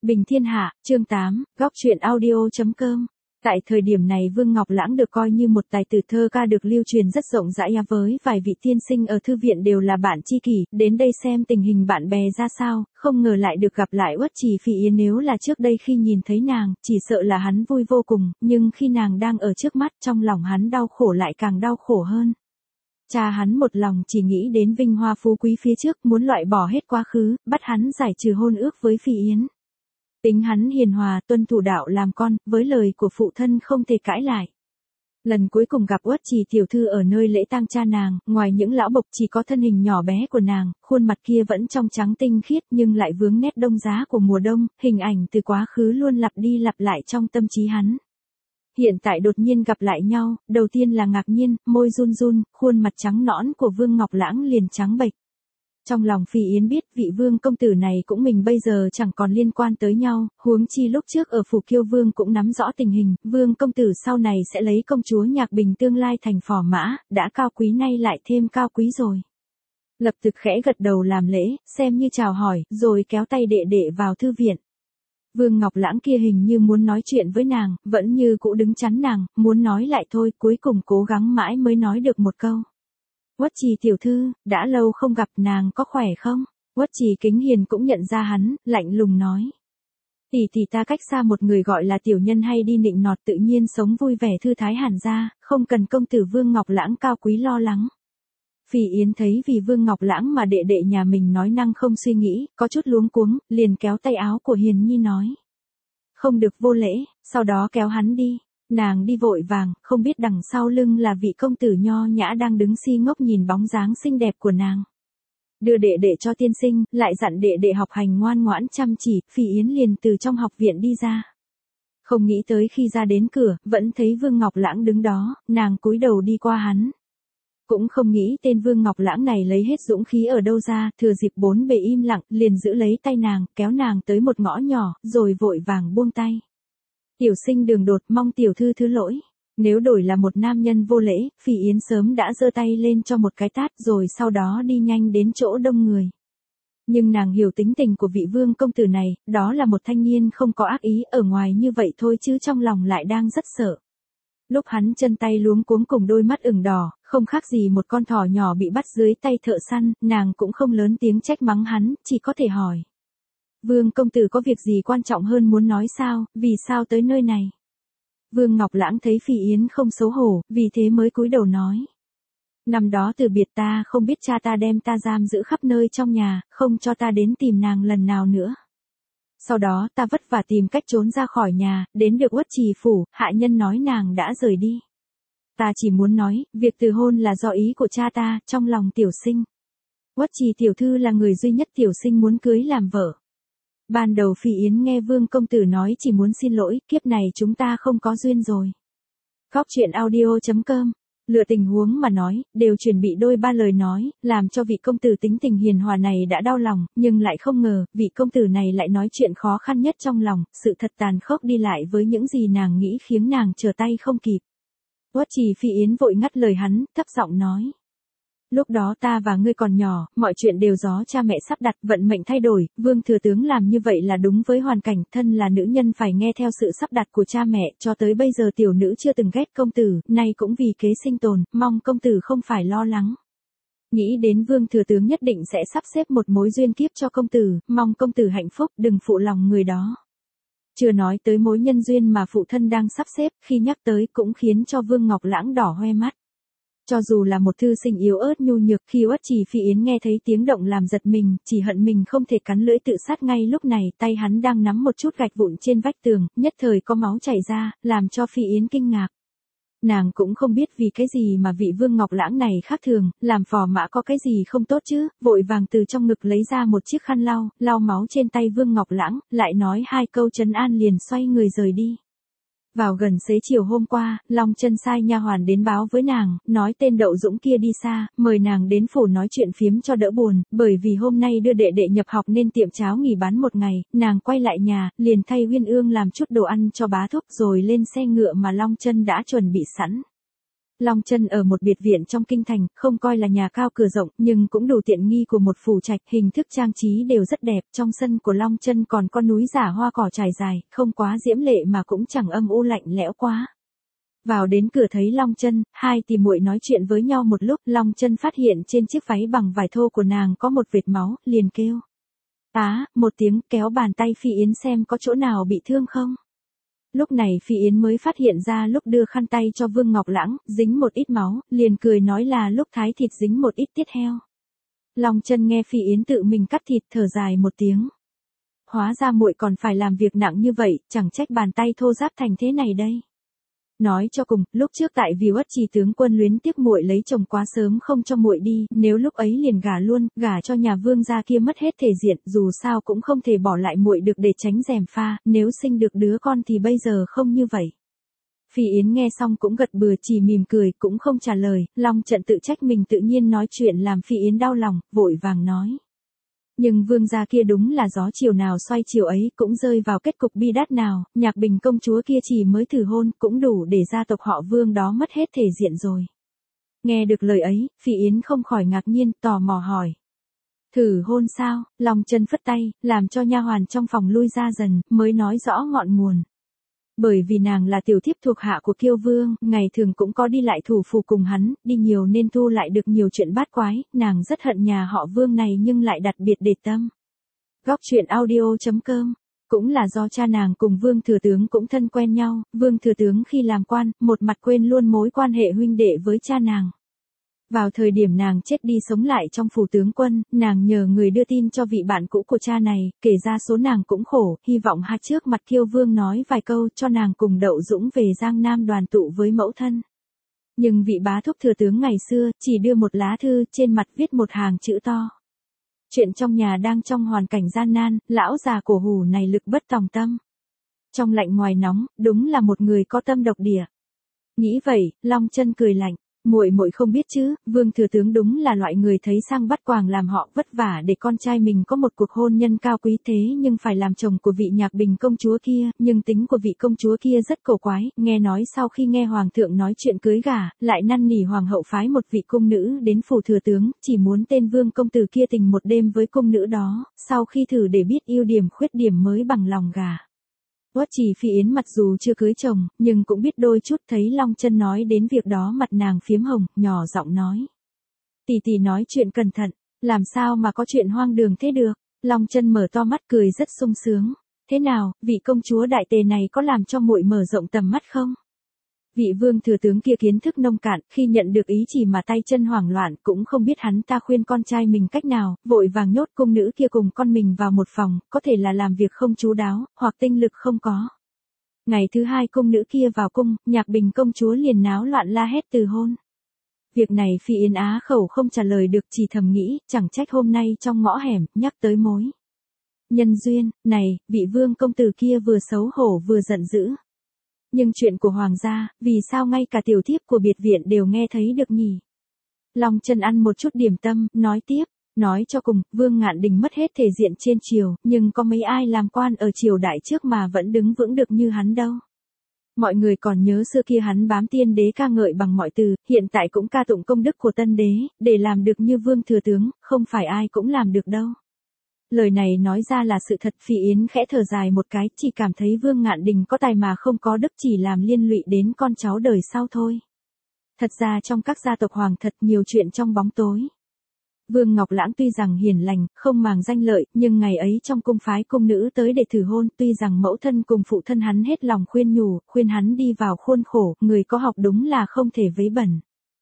Bình Thiên Hạ, chương 8, góc truyện audio.com. Tại thời điểm này Vương Ngọc Lãng được coi như một tài tử thơ ca được lưu truyền rất rộng rãi, với vài vị tiên sinh ở thư viện đều là bạn tri kỷ, đến đây xem tình hình bạn bè ra sao, không ngờ lại được gặp lại Uất Trì Phỉ Yến. Nếu là trước đây khi nhìn thấy nàng, chỉ sợ là hắn vui vô cùng, nhưng khi nàng đang ở trước mắt, trong lòng hắn đau khổ lại càng đau khổ hơn. Cha hắn một lòng chỉ nghĩ đến vinh hoa phú quý phía trước, muốn loại bỏ hết quá khứ, bắt hắn giải trừ hôn ước với Phỉ Yến. Tính hắn hiền hòa, tuân thủ đạo làm con, với lời của phụ thân không thể cãi lại. Lần cuối cùng gặp Uất Trì tiểu thư ở nơi lễ tang cha nàng, ngoài những lão bộc chỉ có thân hình nhỏ bé của nàng, khuôn mặt kia vẫn trong trắng tinh khiết nhưng lại vướng nét đông giá của mùa đông, hình ảnh từ quá khứ luôn lặp đi lặp lại trong tâm trí hắn. Hiện tại đột nhiên gặp lại nhau, đầu tiên là ngạc nhiên, môi run run, khuôn mặt trắng nõn của Vương Ngọc Lãng liền trắng bệch. Trong lòng Phỉ Yến biết vị Vương công tử này cũng mình bây giờ chẳng còn liên quan tới nhau, huống chi lúc trước ở Phủ Kiêu Vương cũng nắm rõ tình hình, Vương công tử sau này sẽ lấy công chúa Nhạc Bình tương lai thành phò mã, đã cao quý nay lại thêm cao quý rồi. Lập tức khẽ gật đầu làm lễ, xem như chào hỏi, rồi kéo tay đệ đệ vào thư viện. Vương Ngọc Lãng kia hình như muốn nói chuyện với nàng, vẫn như cũ đứng chắn nàng, muốn nói lại thôi, cuối cùng cố gắng mãi mới nói được một câu. Uất Trì tiểu thư, đã lâu không gặp, nàng có khỏe không? Uất Trì Kính Hiền cũng nhận ra hắn, lạnh lùng nói. Tỷ ta cách xa một người gọi là tiểu nhân hay đi nịnh nọt, tự nhiên sống vui vẻ thư thái hẳn ra, không cần công tử Vương Ngọc Lãng cao quý lo lắng. Phỉ Yến thấy vì Vương Ngọc Lãng mà đệ đệ nhà mình nói năng không suy nghĩ, có chút luống cuống, liền kéo tay áo của Hiền Nhi nói. Không được vô lễ, sau đó kéo hắn đi. Nàng đi vội vàng, không biết đằng sau lưng là vị công tử nho nhã đang đứng si ngốc nhìn bóng dáng xinh đẹp của nàng. Đưa đệ đệ cho tiên sinh, lại dặn đệ đệ học hành ngoan ngoãn chăm chỉ, Phỉ Yến liền từ trong học viện đi ra. Không nghĩ tới khi ra đến cửa, vẫn thấy Vương Ngọc Lãng đứng đó, nàng cúi đầu đi qua hắn. Cũng không nghĩ tên Vương Ngọc Lãng này lấy hết dũng khí ở đâu ra, thừa dịp bốn bề im lặng, liền giữ lấy tay nàng, kéo nàng tới một ngõ nhỏ, rồi vội vàng buông tay. Tiểu sinh đường đột, mong tiểu thư thứ lỗi. Nếu đổi là một nam nhân vô lễ, Phỉ Yến sớm đã giơ tay lên cho một cái tát rồi sau đó đi nhanh đến chỗ đông người. Nhưng nàng hiểu tính tình của vị Vương công tử này, đó là một thanh niên không có ác ý, ở ngoài như vậy thôi chứ trong lòng lại đang rất sợ. Lúc hắn chân tay luống cuống cùng đôi mắt ửng đỏ, không khác gì một con thỏ nhỏ bị bắt dưới tay thợ săn, nàng cũng không lớn tiếng trách mắng hắn, chỉ có thể hỏi. Vương công tử có việc gì quan trọng hơn muốn nói sao, vì sao tới nơi này? Vương Ngọc Lãng thấy Phỉ Yến không xấu hổ, vì thế mới cúi đầu nói. Năm đó từ biệt ta không biết cha ta đem ta giam giữ khắp nơi trong nhà, không cho ta đến tìm nàng lần nào nữa. Sau đó ta vất vả tìm cách trốn ra khỏi nhà, đến được Uất Trì phủ, hạ nhân nói nàng đã rời đi. Ta chỉ muốn nói, việc từ hôn là do ý của cha ta, trong lòng tiểu sinh. Uất Trì tiểu thư là người duy nhất tiểu sinh muốn cưới làm vợ. Ban đầu Phỉ Yến nghe Vương công tử nói chỉ muốn xin lỗi, kiếp này chúng ta không có duyên rồi. Góc truyện audio.com. Lựa tình huống mà nói, đều chuẩn bị đôi ba lời nói, làm cho vị công tử tính tình hiền hòa này đã đau lòng, nhưng lại không ngờ, vị công tử này lại nói chuyện khó khăn nhất trong lòng, sự thật tàn khốc đi lại với những gì nàng nghĩ khiến nàng trở tay không kịp. Uất Trì Phỉ Yến vội ngắt lời hắn, thấp giọng nói. Lúc đó ta và ngươi còn nhỏ, mọi chuyện đều do cha mẹ sắp đặt, vận mệnh thay đổi, Vương thừa tướng làm như vậy là đúng với hoàn cảnh, thân là nữ nhân phải nghe theo sự sắp đặt của cha mẹ, cho tới bây giờ tiểu nữ chưa từng ghét công tử, nay cũng vì kế sinh tồn, mong công tử không phải lo lắng. Nghĩ đến Vương thừa tướng nhất định sẽ sắp xếp một mối duyên kiếp cho công tử, mong công tử hạnh phúc, đừng phụ lòng người đó. Chưa nói tới mối nhân duyên mà phụ thân đang sắp xếp, khi nhắc tới cũng khiến cho Vương Ngọc Lãng đỏ hoe mắt. Cho dù là một thư sinh yếu ớt nhu nhược, khi Uất Trì Phỉ Yến nghe thấy tiếng động làm giật mình, chỉ hận mình không thể cắn lưỡi tự sát ngay lúc này, tay hắn đang nắm một chút gạch vụn trên vách tường, nhất thời có máu chảy ra, làm cho Phỉ Yến kinh ngạc. Nàng cũng không biết vì cái gì mà vị Vương Ngọc Lãng này khác thường, làm phò mã có cái gì không tốt chứ, vội vàng từ trong ngực lấy ra một chiếc khăn lau máu trên tay Vương Ngọc Lãng, lại nói hai câu trấn an liền xoay người rời đi. Vào gần xế chiều hôm qua, Long Chân sai nha hoàn đến báo với nàng, nói tên Đậu Dũng kia đi xa, mời nàng đến phủ nói chuyện phiếm cho đỡ buồn, bởi vì hôm nay đưa đệ đệ nhập học nên tiệm cháo nghỉ bán một ngày, nàng quay lại nhà, liền thay Uyên Ương làm chút đồ ăn cho bá thúc rồi lên xe ngựa mà Long Chân đã chuẩn bị sẵn. Long Chân ở một biệt viện trong kinh thành, không coi là nhà cao cửa rộng, nhưng cũng đủ tiện nghi của một phủ trạch, hình thức trang trí đều rất đẹp, trong sân của Long Chân còn có núi giả hoa cỏ trải dài, không quá diễm lệ mà cũng chẳng âm u lạnh lẽo quá. Vào đến cửa thấy Long Chân, hai tỷ muội nói chuyện với nhau một lúc, Long Chân phát hiện trên chiếc váy bằng vải thô của nàng có một vệt máu, liền kêu. Một tiếng, kéo bàn tay Phi Yến xem có chỗ nào bị thương không. Lúc này Phi Yến mới phát hiện ra lúc đưa khăn tay cho Vương Ngọc Lãng, dính một ít máu, liền cười nói là lúc thái thịt dính một ít tiết heo. Long Chân nghe Phi Yến tự mình cắt thịt thở dài một tiếng. Hóa ra muội còn phải làm việc nặng như vậy, chẳng trách bàn tay thô ráp thành thế này đây. Nói cho cùng, lúc trước tại vì Uất Trì tướng quân luyến tiếc muội lấy chồng quá sớm không cho muội đi, nếu lúc ấy liền gả luôn, gả cho nhà Vương gia kia mất hết thể diện, dù sao cũng không thể bỏ lại muội được để tránh gièm pha, nếu sinh được đứa con thì bây giờ không như vậy. Phi Yến nghe xong cũng gật bừa chỉ mỉm cười, cũng không trả lời, Long Trận tự trách mình tự nhiên nói chuyện làm Phi Yến đau lòng, vội vàng nói. Nhưng Vương gia kia đúng là gió chiều nào xoay chiều ấy, cũng rơi vào kết cục bi đát nào, Nhạc Bình công chúa kia chỉ mới thử hôn, cũng đủ để gia tộc họ Vương đó mất hết thể diện rồi. Nghe được lời ấy, Phi Yến không khỏi ngạc nhiên, tò mò hỏi. Thử hôn sao? Long Chân phất tay, làm cho nha hoàn trong phòng lui ra dần, mới nói rõ ngọn nguồn. Bởi vì nàng là tiểu thiếp thuộc hạ của Kiêu Vương, ngày thường cũng có đi lại thủ phủ cùng hắn, đi nhiều nên thu lại được nhiều chuyện bát quái, nàng rất hận nhà họ Vương này nhưng lại đặc biệt để tâm. Góc truyện audio.com. Cũng là do cha nàng cùng Vương Thừa Tướng cũng thân quen nhau, Vương Thừa Tướng khi làm quan, một mặt quên luôn mối quan hệ huynh đệ với cha nàng. Vào thời điểm nàng chết đi sống lại trong phủ tướng quân, nàng nhờ người đưa tin cho vị bạn cũ của cha này, kể ra số nàng cũng khổ, hy vọng hai trước mặt Kiêu Vương nói vài câu cho nàng cùng Đậu Dũng về Giang Nam đoàn tụ với mẫu thân. Nhưng vị bá thúc thừa tướng ngày xưa, chỉ đưa một lá thư, trên mặt viết một hàng chữ to. Chuyện trong nhà đang trong hoàn cảnh gian nan, lão già cổ hủ này lực bất tòng tâm. Trong lạnh ngoài nóng, đúng là một người có tâm độc địa. Nghĩ vậy, Long Chân cười lạnh. Muội không biết chứ, Vương Thừa Tướng đúng là loại người thấy sang bắt quàng làm họ vất vả để con trai mình có một cuộc hôn nhân cao quý thế nhưng phải làm chồng của vị Nhạc Bình công chúa kia, nhưng tính của vị công chúa kia rất cổ quái, nghe nói sau khi nghe Hoàng thượng nói chuyện cưới gả, lại năn nỉ Hoàng hậu phái một vị cung nữ đến phủ Thừa Tướng, chỉ muốn tên Vương công tử kia tình một đêm với cung nữ đó, sau khi thử để biết ưu điểm khuyết điểm mới bằng lòng gả. Uất Trì Phi Yến mặc dù chưa cưới chồng, nhưng cũng biết đôi chút, thấy Long Chân nói đến việc đó mặt nàng phiếm hồng, nhỏ giọng nói. Tỷ nói chuyện cẩn thận, làm sao mà có chuyện hoang đường thế được. Long Chân mở to mắt cười rất sung sướng. Thế nào, vị công chúa đại tề này có làm cho muội mở rộng tầm mắt không? Vị Vương Thừa Tướng kia kiến thức nông cạn, khi nhận được ý chỉ mà tay chân hoảng loạn, cũng không biết hắn ta khuyên con trai mình cách nào, vội vàng nhốt cung nữ kia cùng con mình vào một phòng, có thể là làm việc không chú đáo, hoặc tinh lực không có. Ngày thứ hai cung nữ kia vào cung, Nhạc Bình công chúa liền náo loạn la hét từ hôn. Việc này Phi Yến á khẩu không trả lời được, chỉ thầm nghĩ, chẳng trách hôm nay trong ngõ hẻm, nhắc tới mối nhân duyên, này, vị Vương công tử kia vừa xấu hổ vừa giận dữ. Nhưng chuyện của Hoàng gia, vì sao ngay cả tiểu thiếp của biệt viện đều nghe thấy được nhỉ? Long Chân ăn một chút điểm tâm, nói tiếp, nói cho cùng, Vương Ngạn Đình mất hết thể diện trên triều, nhưng có mấy ai làm quan ở triều đại trước mà vẫn đứng vững được như hắn đâu. Mọi người còn nhớ xưa kia hắn bám tiên đế ca ngợi bằng mọi từ, hiện tại cũng ca tụng công đức của tân đế, để làm được như Vương Thừa Tướng, không phải ai cũng làm được đâu. Lời này nói ra là sự thật. Phi Yến khẽ thở dài một cái, chỉ cảm thấy Vương Ngạn Đình có tài mà không có đức, chỉ làm liên lụy đến con cháu đời sau thôi. Thật ra trong các gia tộc hoàng thật nhiều chuyện trong bóng tối. Vương Ngọc Lãng tuy rằng hiền lành, không màng danh lợi, nhưng ngày ấy trong cung phái cung nữ tới để thử hôn, tuy rằng mẫu thân cùng phụ thân hắn hết lòng khuyên nhủ, khuyên hắn đi vào khuôn khổ, người có học đúng là không thể vấy bẩn.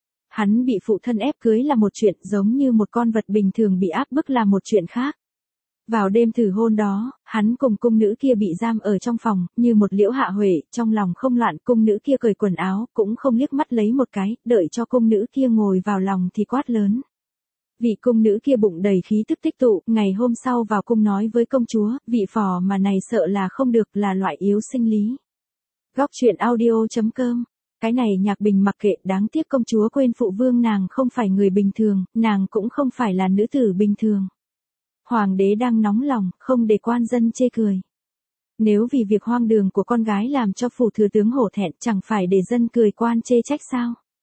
Hắn bị phụ thân ép cưới là một chuyện, giống như một con vật bình thường bị áp bức là một chuyện khác. Vào đêm thử hôn đó, hắn cùng cung nữ kia bị giam ở trong phòng, như một liễu hạ huệ, trong lòng không loạn, cung nữ kia cởi quần áo, cũng không liếc mắt lấy một cái, đợi cho cung nữ kia ngồi vào lòng thì quát lớn. Vị cung nữ kia bụng đầy khí tức tích tụ, ngày hôm sau vào cung nói với công chúa, vị phò mà này sợ là không được, là loại yếu sinh lý. Góc truyện audio.com. Cái này Nhạc Bình mặc kệ, đáng tiếc công chúa quên phụ vương nàng không phải người bình thường, nàng cũng không phải là nữ tử bình thường. Hoàng đế đang nóng lòng, không để quan dân chê cười. Nếu vì việc hoang đường của con gái làm cho phủ thừa tướng hổ thẹn, chẳng phải để dân cười quan chê trách sao?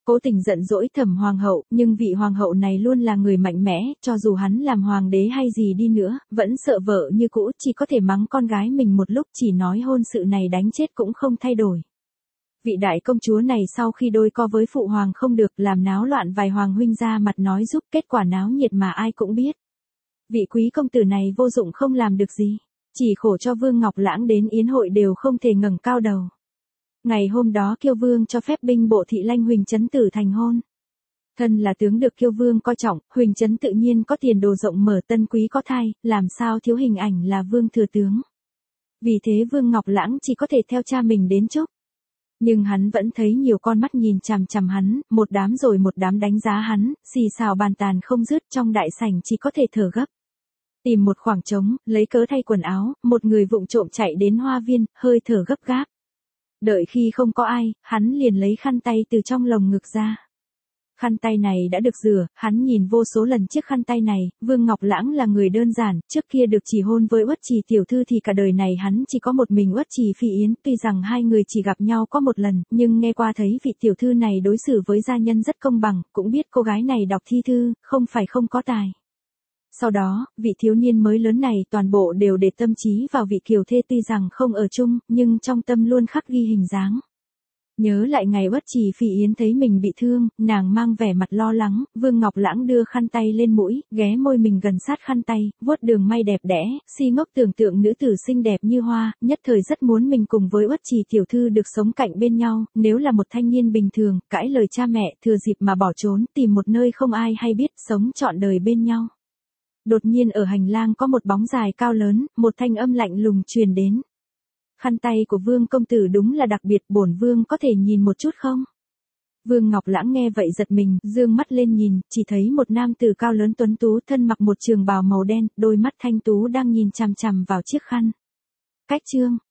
Cố tình giận dỗi Thẩm hoàng hậu, nhưng vị hoàng hậu này luôn là người mạnh mẽ, cho dù hắn làm hoàng đế hay gì đi nữa, vẫn sợ vợ như cũ, chỉ có thể mắng con gái mình một lúc, chỉ nói hôn sự này đánh chết cũng không thay đổi. Vị đại công chúa này sau khi đôi co với phụ hoàng không được, làm náo loạn vài hoàng huynh ra mặt nói giúp, kết quả náo nhiệt mà ai cũng biết. Vị quý công tử này vô dụng không làm được gì, chỉ khổ cho Vương Ngọc Lãng đến yến hội đều không thể ngẩng cao đầu. Ngày hôm đó Kiêu Vương cho phép binh bộ thị Lanh Huỳnh Chấn Tử thành hôn. Thân là tướng được Kiêu Vương coi trọng, Huỳnh Chấn tự nhiên có tiền đồ rộng mở, tân quý có thai, làm sao thiếu hình ảnh là vương thừa tướng. Vì thế Vương Ngọc Lãng chỉ có thể theo cha mình đến chúc. Nhưng hắn vẫn thấy nhiều con mắt nhìn chằm chằm hắn, một đám rồi một đám đánh giá hắn, xì xào bàn tàn không dứt, trong đại sảnh chỉ có thể thở gấp. Tìm một khoảng trống, lấy cớ thay quần áo, một người vụng trộm chạy đến hoa viên, hơi thở gấp gáp. Đợi khi không có ai, hắn liền lấy khăn tay từ trong lồng ngực ra. Khăn tay này đã được rửa, hắn nhìn vô số lần chiếc khăn tay này, Vương Ngọc Lãng là người đơn giản, trước kia được chỉ hôn với Uất Trì tiểu thư thì cả đời này hắn chỉ có một mình Uất Trì Phi Yến, tuy rằng hai người chỉ gặp nhau có một lần, nhưng nghe qua thấy vị tiểu thư này đối xử với gia nhân rất công bằng, cũng biết cô gái này đọc thi thư, không phải không có tài. Sau đó, vị thiếu niên mới lớn này toàn bộ đều để tâm trí vào vị kiều thê, tuy rằng không ở chung, nhưng trong tâm luôn khắc ghi hình dáng. Nhớ lại ngày Uất Trì Phi Yến thấy mình bị thương, nàng mang vẻ mặt lo lắng, Vương Ngọc Lãng đưa khăn tay lên mũi, ghé môi mình gần sát khăn tay, vuốt đường may đẹp đẽ, si ngốc tưởng tượng nữ tử xinh đẹp như hoa, nhất thời rất muốn mình cùng với Uất Trì tiểu thư được sống cạnh bên nhau, nếu là một thanh niên bình thường, cãi lời cha mẹ, thừa dịp mà bỏ trốn, tìm một nơi không ai hay biết, sống trọn đời bên nhau. Đột nhiên ở hành lang có một bóng dài cao lớn, một thanh âm lạnh lùng truyền đến. Khăn tay của Vương công tử đúng là đặc biệt, bổn vương có thể nhìn một chút không? Vương Ngọc Lãng nghe vậy giật mình, dương mắt lên nhìn, chỉ thấy một nam tử cao lớn tuấn tú, thân mặc một trường bào màu đen, đôi mắt thanh tú đang nhìn chằm chằm vào chiếc khăn. Cách chương